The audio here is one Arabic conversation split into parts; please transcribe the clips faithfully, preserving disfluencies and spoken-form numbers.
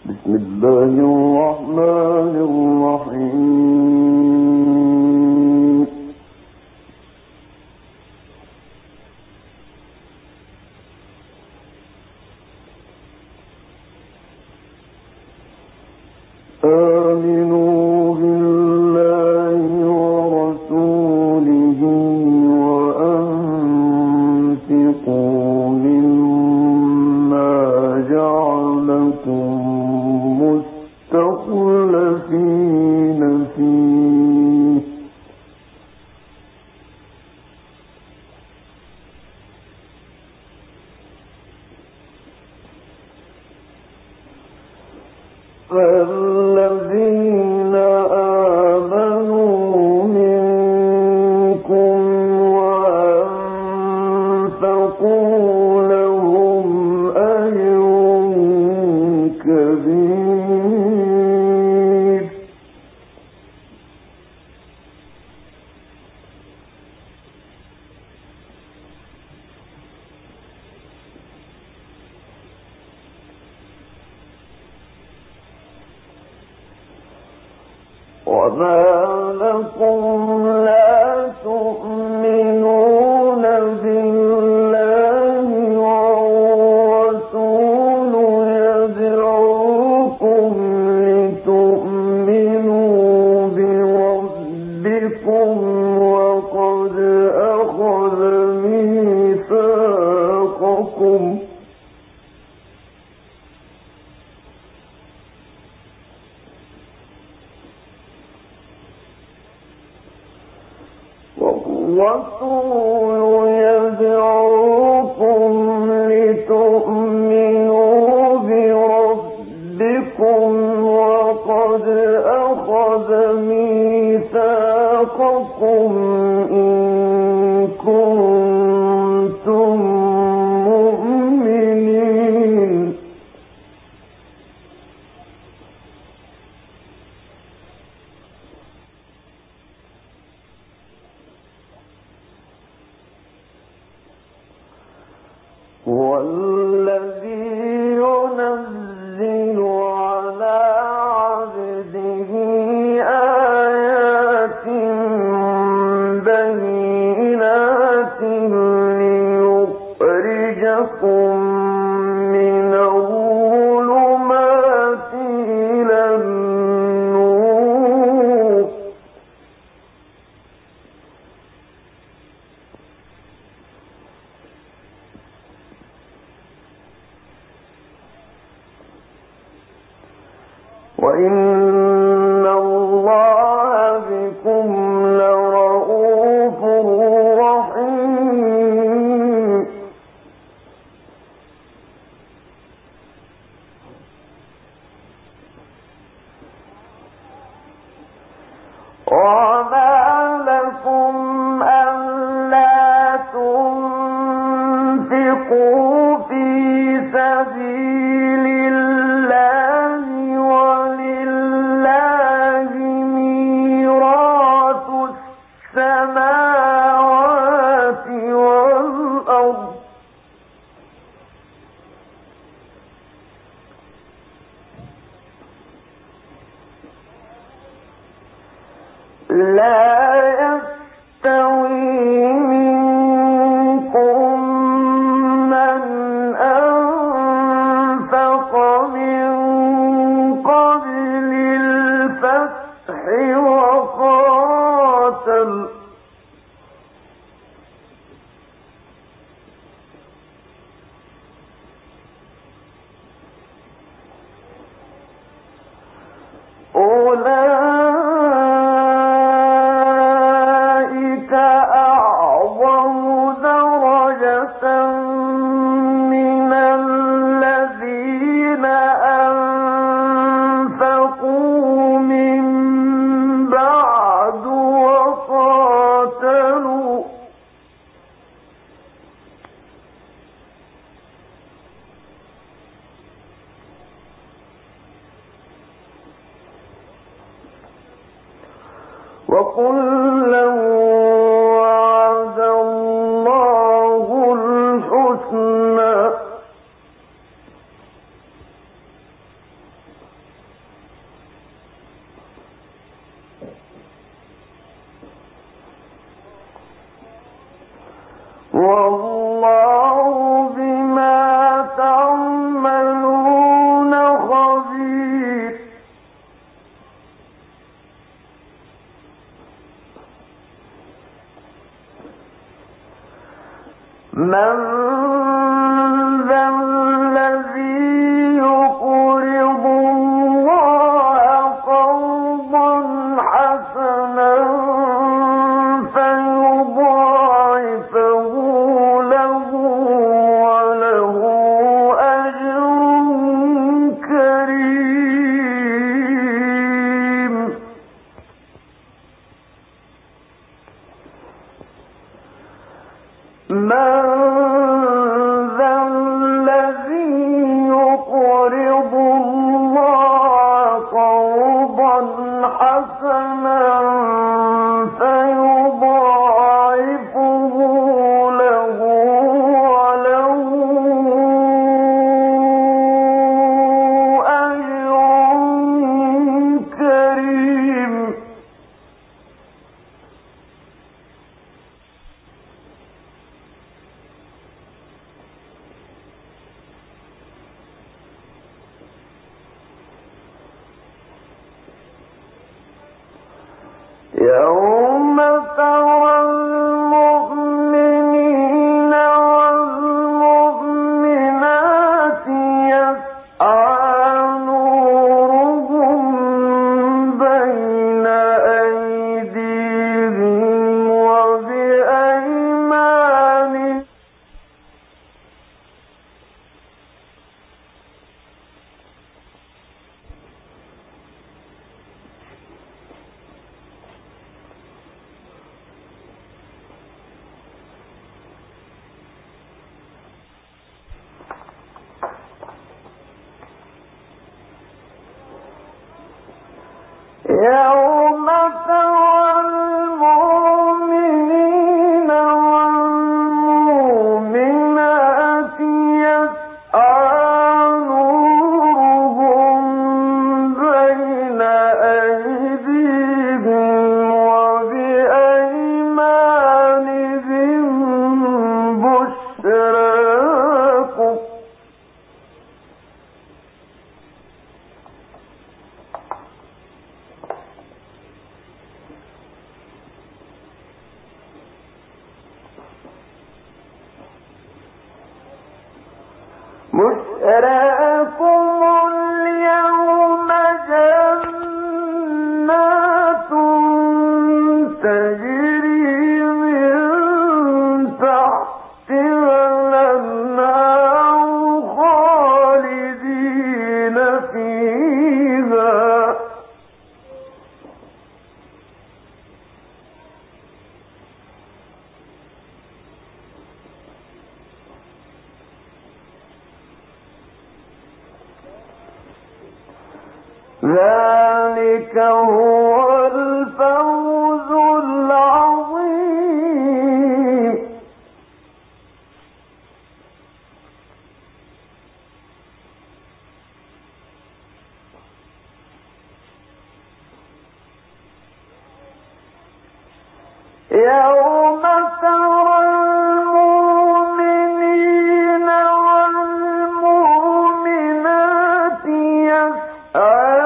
بسم الله الرحمن الرحيم. آمنوا بالله ورسوله وأنفقوا مما جعلكم مستخلفين فيه فالذين آمنوا منكم وأنفقوا لهم أجر كبير وما لكم لا تؤمنون بالله والرسول يدعوكم لتؤمنوا بربكم وقد أخذ ميثاقكم والرسول يدعوكم لتؤمنوا بربكم وقد أخذ ميثاقكم إن كنتم مؤمنين والذي ينزل على عبده آيات بينات ليخرجكم من الظلمات إلى النور وإن الله بكم لرؤوف رحيم وما لكم ألا تنفقوا في سبيل الله ولله ميراث السماوات والأرض لا يستوي منكم من أنفق من قبل الفتح وقاتل أولئك أعظم درجة من الذين أنفقوا من بعد وقاتلوا وكلا وعد الله الحسنى يوم ترى المؤمنين والمؤمنات يسعى نورهم بين أيديهم وبأيمانهم يوم ترى المؤمنين والمؤمنات يسعى نورهم بين أيديهم وبأيمانهم بشراكم بشراكم اليوم جنات تجري من تحتها الأنهار خالدين فيها ذلك هو الفوز العظيم يوم ترى المؤمنين والمؤمنات يسعى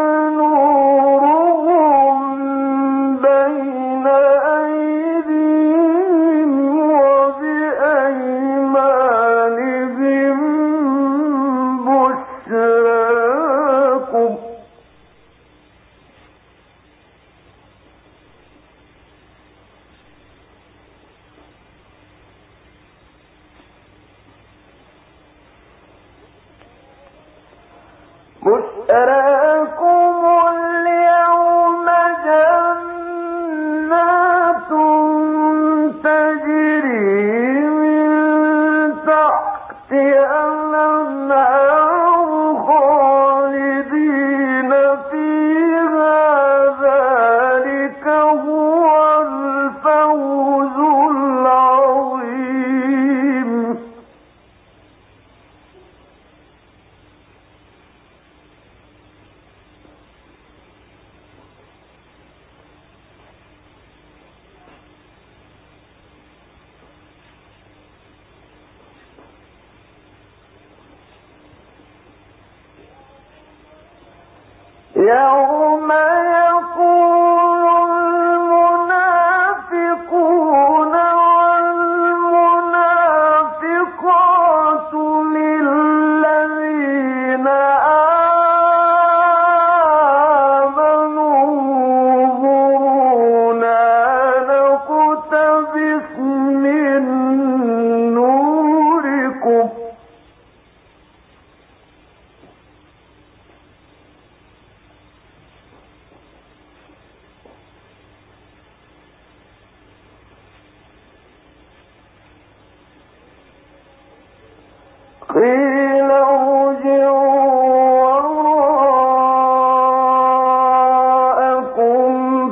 بشراكم اليوم جنات تجري من تحتها الأنهار خالدين فيها ذلك هو الفوز العظيم يوم يقول المنافقون والمنافقات بكم قيل ارجعوا وراءكم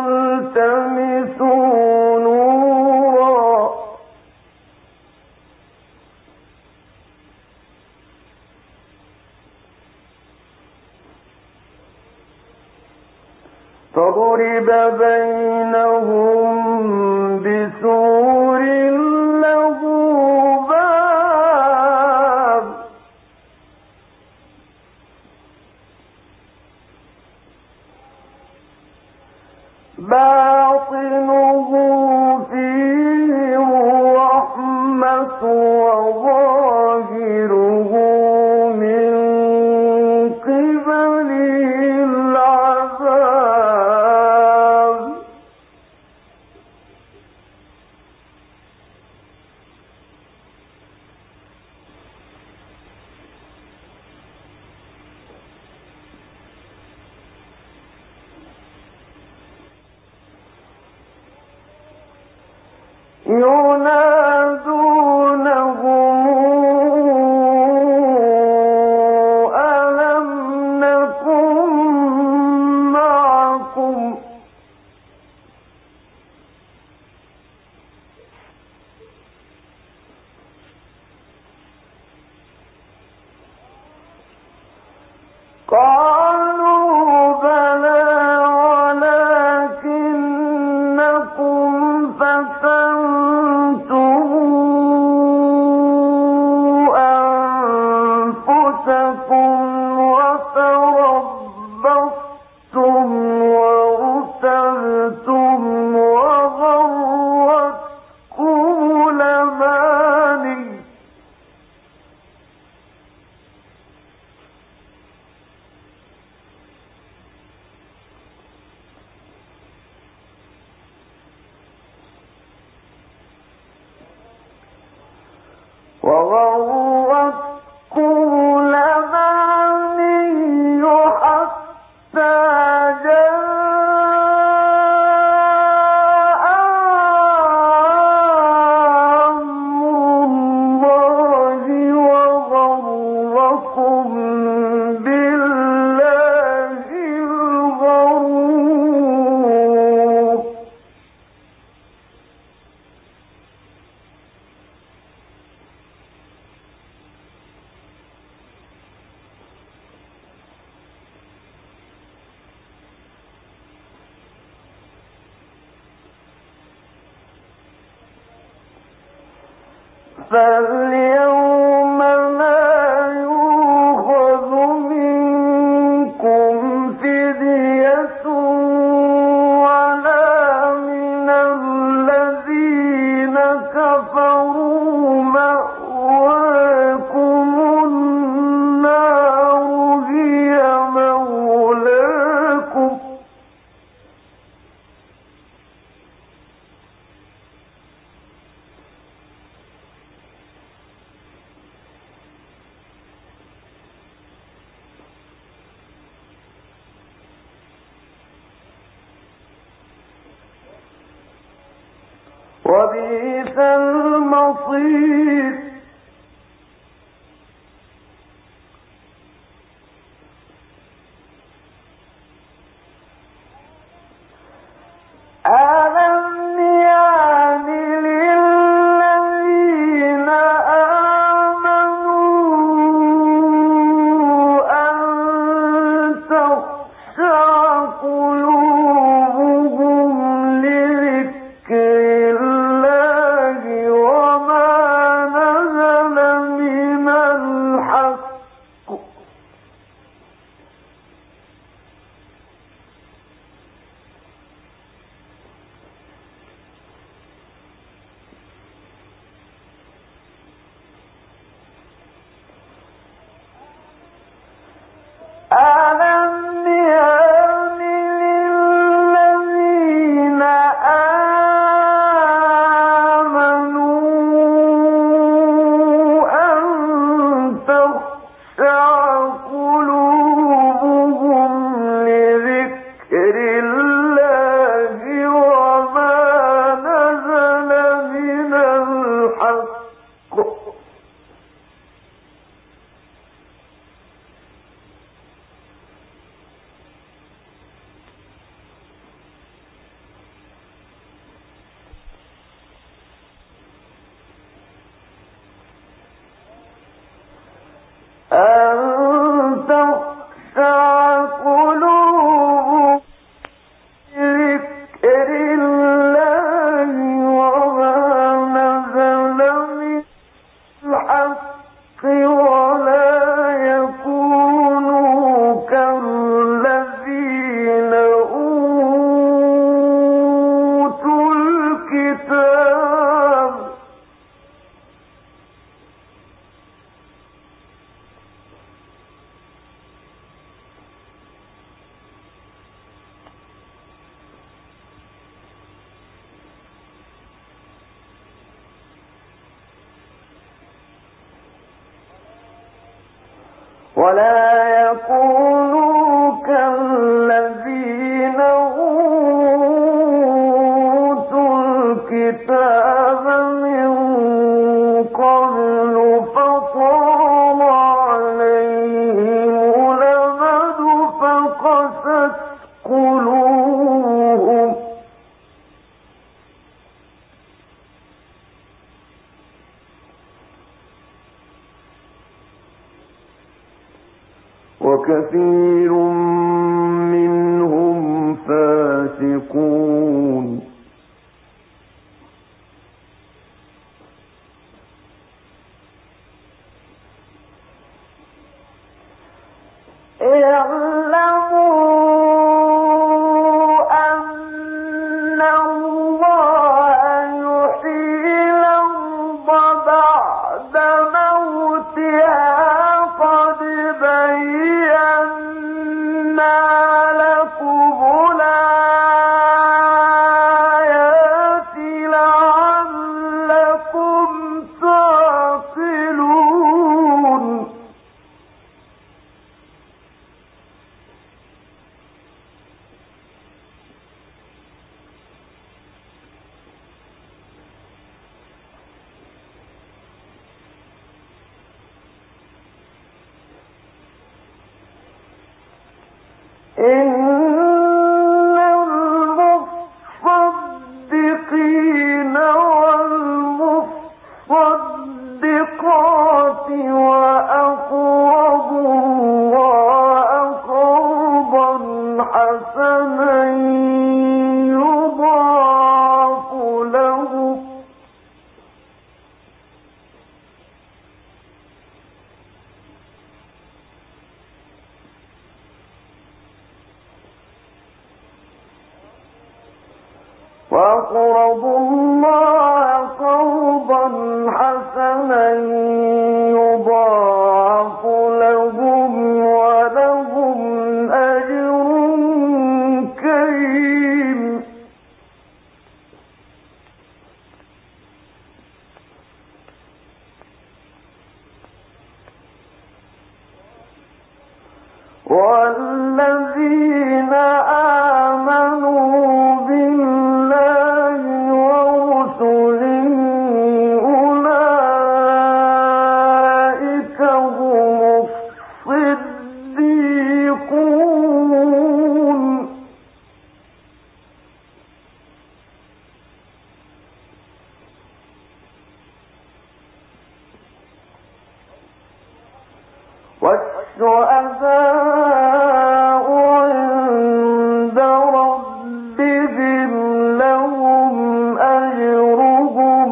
فالتمسوا نورا فضرب بينهم بسور له باب باطنه فيه الرحمة وظاهره من قبله العذاب ينادونهم ألم نكن معكم قالوا بلى ولكنكم فتنتم أنفسكم وتربصتم وارتبتم وغرتكم الأماني وغرتكم الأماني حتى جاء أمر الله وغركم بالله الغرور فاليوم لا يؤخذ منكم فدية ولا من الذين كفروا مأواكم النار هي مولاكم وبئس المصير ألم يعن للذين آمنوا أن تخشع قلوبهم لذكر الله وما نزل ولا يكونوا كالذين أوتوا الكتاب من قبل فطال عليهم الأمد فقست قلوبهم وكثير منهم فاسقون وأقرضوا الله قرضا حسنا يضاعف لهم ولهم أجر كريم والذين آمنوا والشهداء عند ربهم لهم أجرهم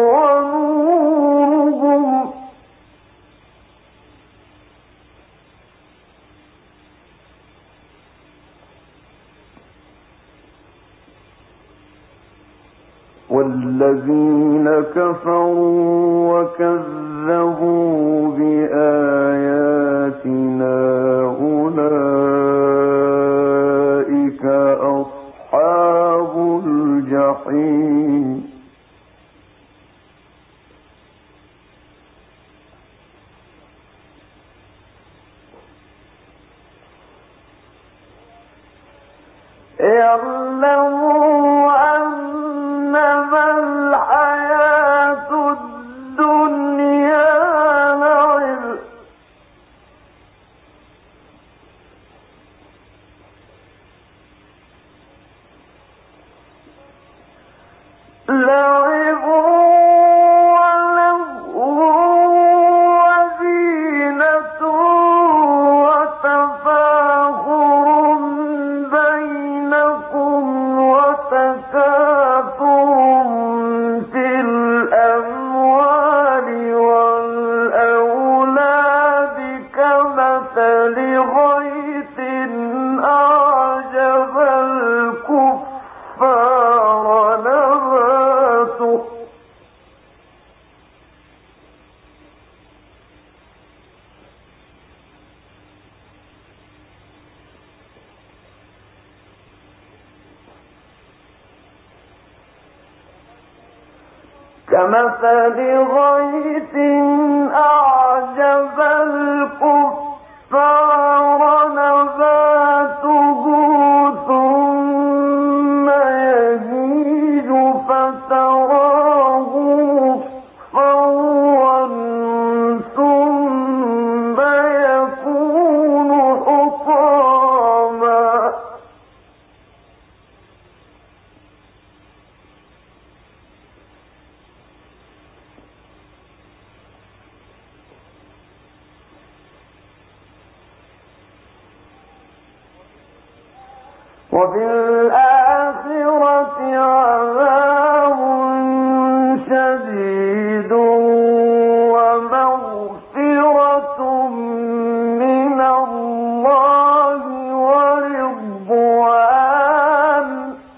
ونورهم والذين كفروا وكذبوا بآياتنا أولئك أصحاب الجحيم اعلموا أنما الحياة الدنيا لعب لعب ولهو وزينة وتفاخر بينكم وتكاثر كمثل غيث أعجب الكفار نباته ثم يهيج فتراه مصفرا ثم يكون حطاما وفي الآخرة عذاب شديد ومغفرة من الله ورضوان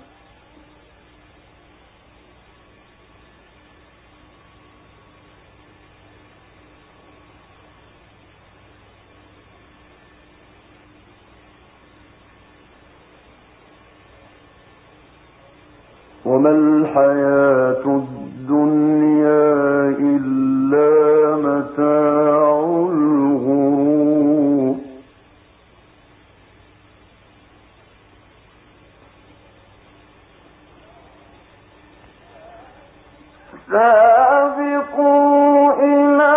وما الحياة الدنيا إلا متاع الغرور سابقوا إلى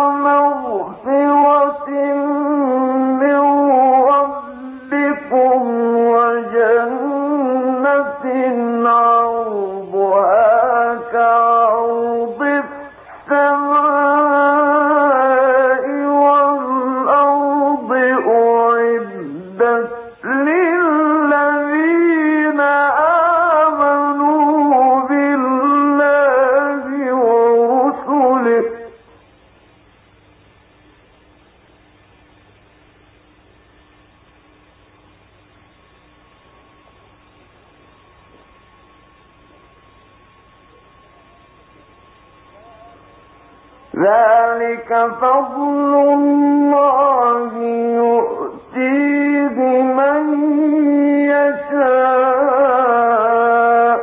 مغفرة من ربكم وجنة عرضها كعرض السماء والأرض أعدت للذين آمنوا بالله ورسله ذلك فضل الله يؤتيه من يشاء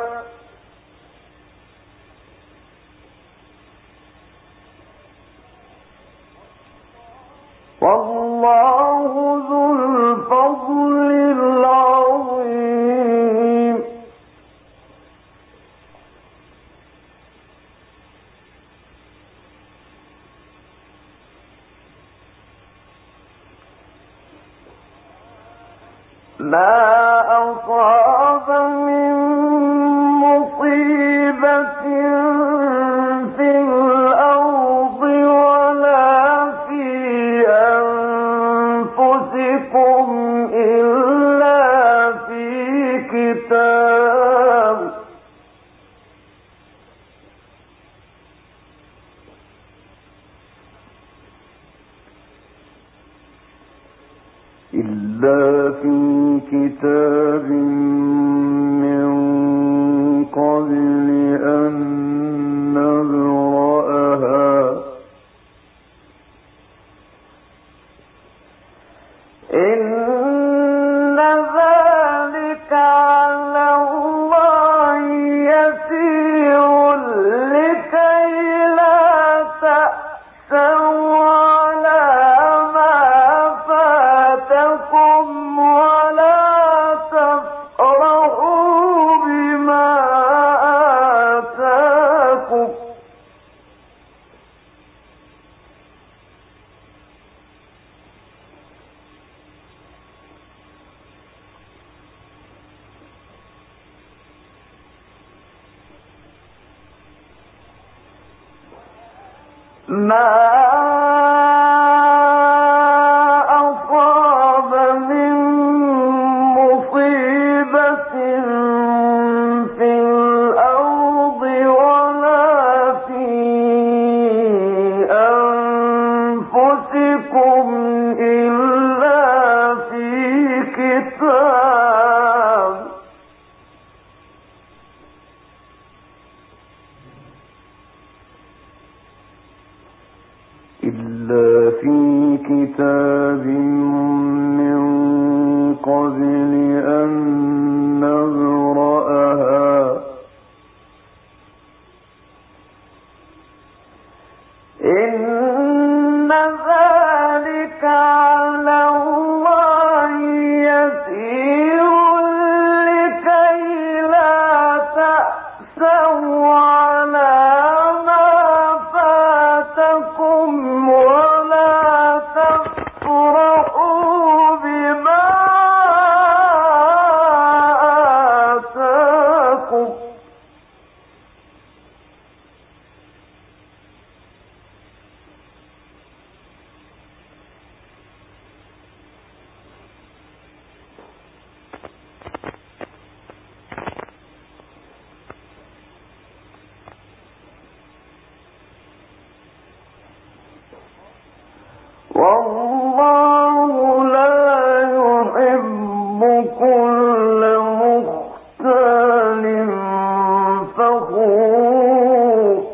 والله ذو الفضل العظيم ما أصاب من مصيبة في الأرض ولا في أنفسكم إلا في كتاب إلا في كتاب من قبل أن نبرأها إن ذلك على الله يسير لكي لا تأسوا على ما فاتكم ولا تفرحوا بما آتاكم ما أصاب من مصيبة في الأرض ولا في أنفسكم إلا في كتاب إلا في كتاب من قبل أن نبرأها والله لا يحب كل مختال فخور